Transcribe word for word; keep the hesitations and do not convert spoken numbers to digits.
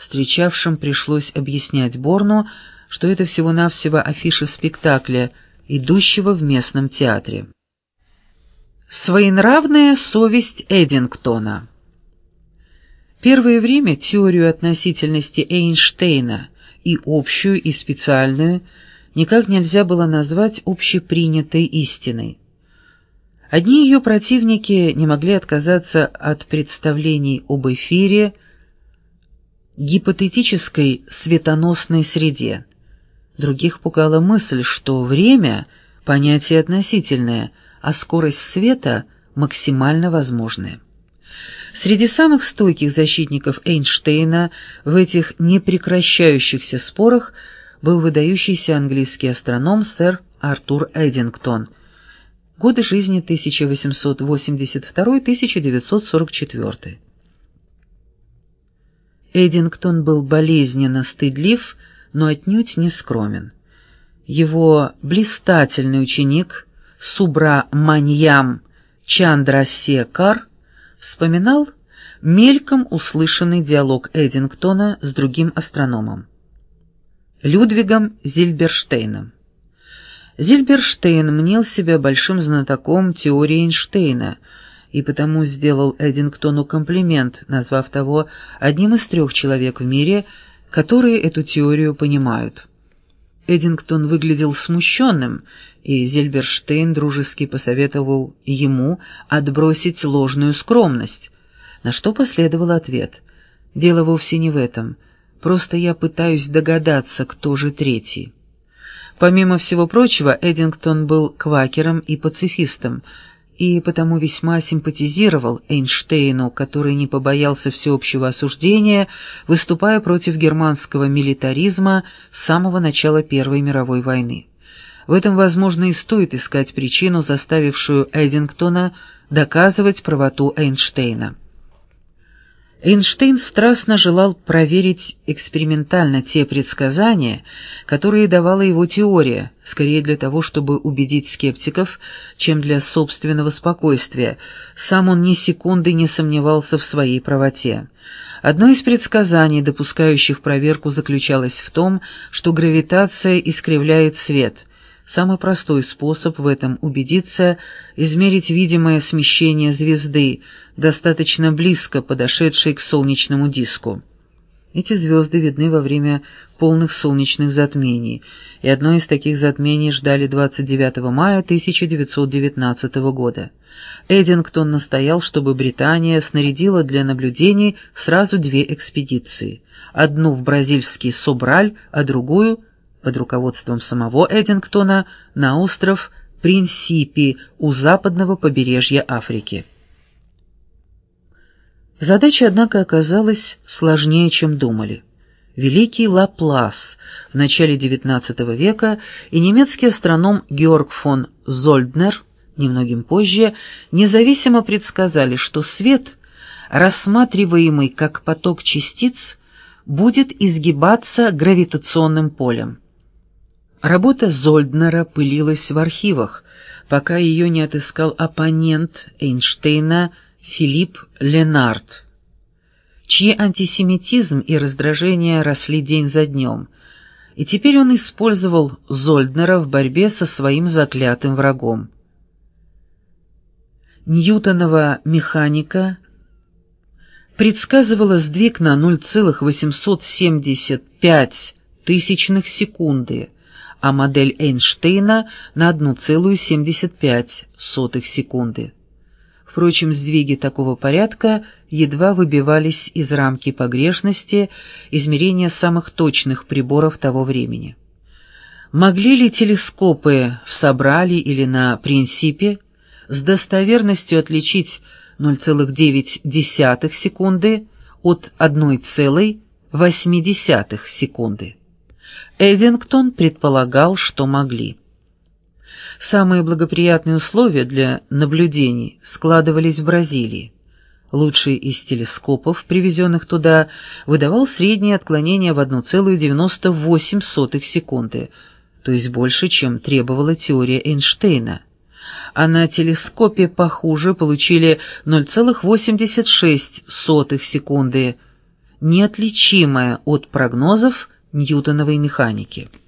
встречавшим пришлось объяснять Борну, что это всего-навсего афиша спектакля, идущего в местном театре. Своенравная совесть Эддингтона. Первое время теорию относительности Эйнштейна и общую, и специальную никак нельзя было назвать общепринятой истиной. Одни ее противники не могли отказаться от представлений об эфире, гипотетической светоносной среде. Других пугала мысль, что время — понятие относительное, а скорость света — максимально возможная. Среди самых стойких защитников Эйнштейна в этих непрекращающихся спорах был выдающийся английский астроном сэр Артур Эддингтон. Годы жизни тысяча восемьсот восемьдесят второй — тысяча девятьсот сорок четвёртый. Эддингтон был болезненно стыдлив, но отнюдь не скромен. Его блистательный ученик Субраманьям Чандрасекар вспоминал мельком услышанный диалог Эддингтона с другим астрономом, Людвигом Зильберштейном. Зильберштейн мнил себя большим знатоком теории Эйнштейна и потому сделал Эддингтону комплимент, назвав того одним из трех человек в мире, которые эту теорию понимают. Эддингтон выглядел смущенным, и Зильберштейн дружески посоветовал ему отбросить ложную скромность, на что последовал ответ: «Дело вовсе не в этом, просто я пытаюсь догадаться, кто же третий». Помимо всего прочего, Эддингтон был квакером и пацифистом, и потому весьма симпатизировал Эйнштейну, который не побоялся всеобщего осуждения, выступая против германского милитаризма с самого начала Первой мировой войны. В этом, возможно, и стоит искать причину, заставившую Эддингтона доказывать правоту Эйнштейна. Эйнштейн страстно желал проверить экспериментально те предсказания, которые давала его теория, скорее для того, чтобы убедить скептиков, чем для собственного спокойствия. Сам он ни секунды не сомневался в своей правоте. Одно из предсказаний, допускающих проверку, заключалось в том, что гравитация искривляет свет. Самый простой способ в этом убедиться — измерить видимое смещение звезды, достаточно близко подошедшей к солнечному диску. Эти звезды видны во время полных солнечных затмений, и одно из таких затмений ждали двадцать девятого мая тысяча девятьсот девятнадцатого года. Эддингтон настоял, чтобы Британия снарядила для наблюдений сразу две экспедиции, одну в бразильский Собраль, а другую — под руководством самого Эддингтона на остров Принсипи у западного побережья Африки. Задача, однако, оказалась сложнее, чем думали. Великий Лаплас в начале девятнадцатого века и немецкий астроном Георг фон Зольднер немногим позже независимо предсказали, что свет, рассматриваемый как поток частиц, будет изгибаться гравитационным полем. Работа Зольднера пылилась в архивах, пока ее не отыскал оппонент Эйнштейна Филипп Ленард, чьи антисемитизм и раздражение росли день за днем, и теперь он использовал Зольднера в борьбе со своим заклятым врагом. Ньютонова механика предсказывала сдвиг на ноль целых восемьсот семьдесят пять тысячных секунды, а модель Эйнштейна на одну целую семьдесят пять сотых секунды. Впрочем, сдвиги такого порядка едва выбивались из рамки погрешности измерения самых точных приборов того времени. Могли ли телескопы в Собрале или на Принсипе с достоверностью отличить ноль целых девять десятых секунды от одной целой восьми десятых секунды? Эддингтон предполагал, что могли. Самые благоприятные условия для наблюдений складывались в Бразилии. Лучший из телескопов, привезенных туда, выдавал среднее отклонение в одну целую девяносто восемь сотых секунды, то есть больше, чем требовала теория Эйнштейна. А на телескопе похуже получили ноль целых восемьдесят шесть сотых секунды, неотличимая от прогнозов ньютоновой механики.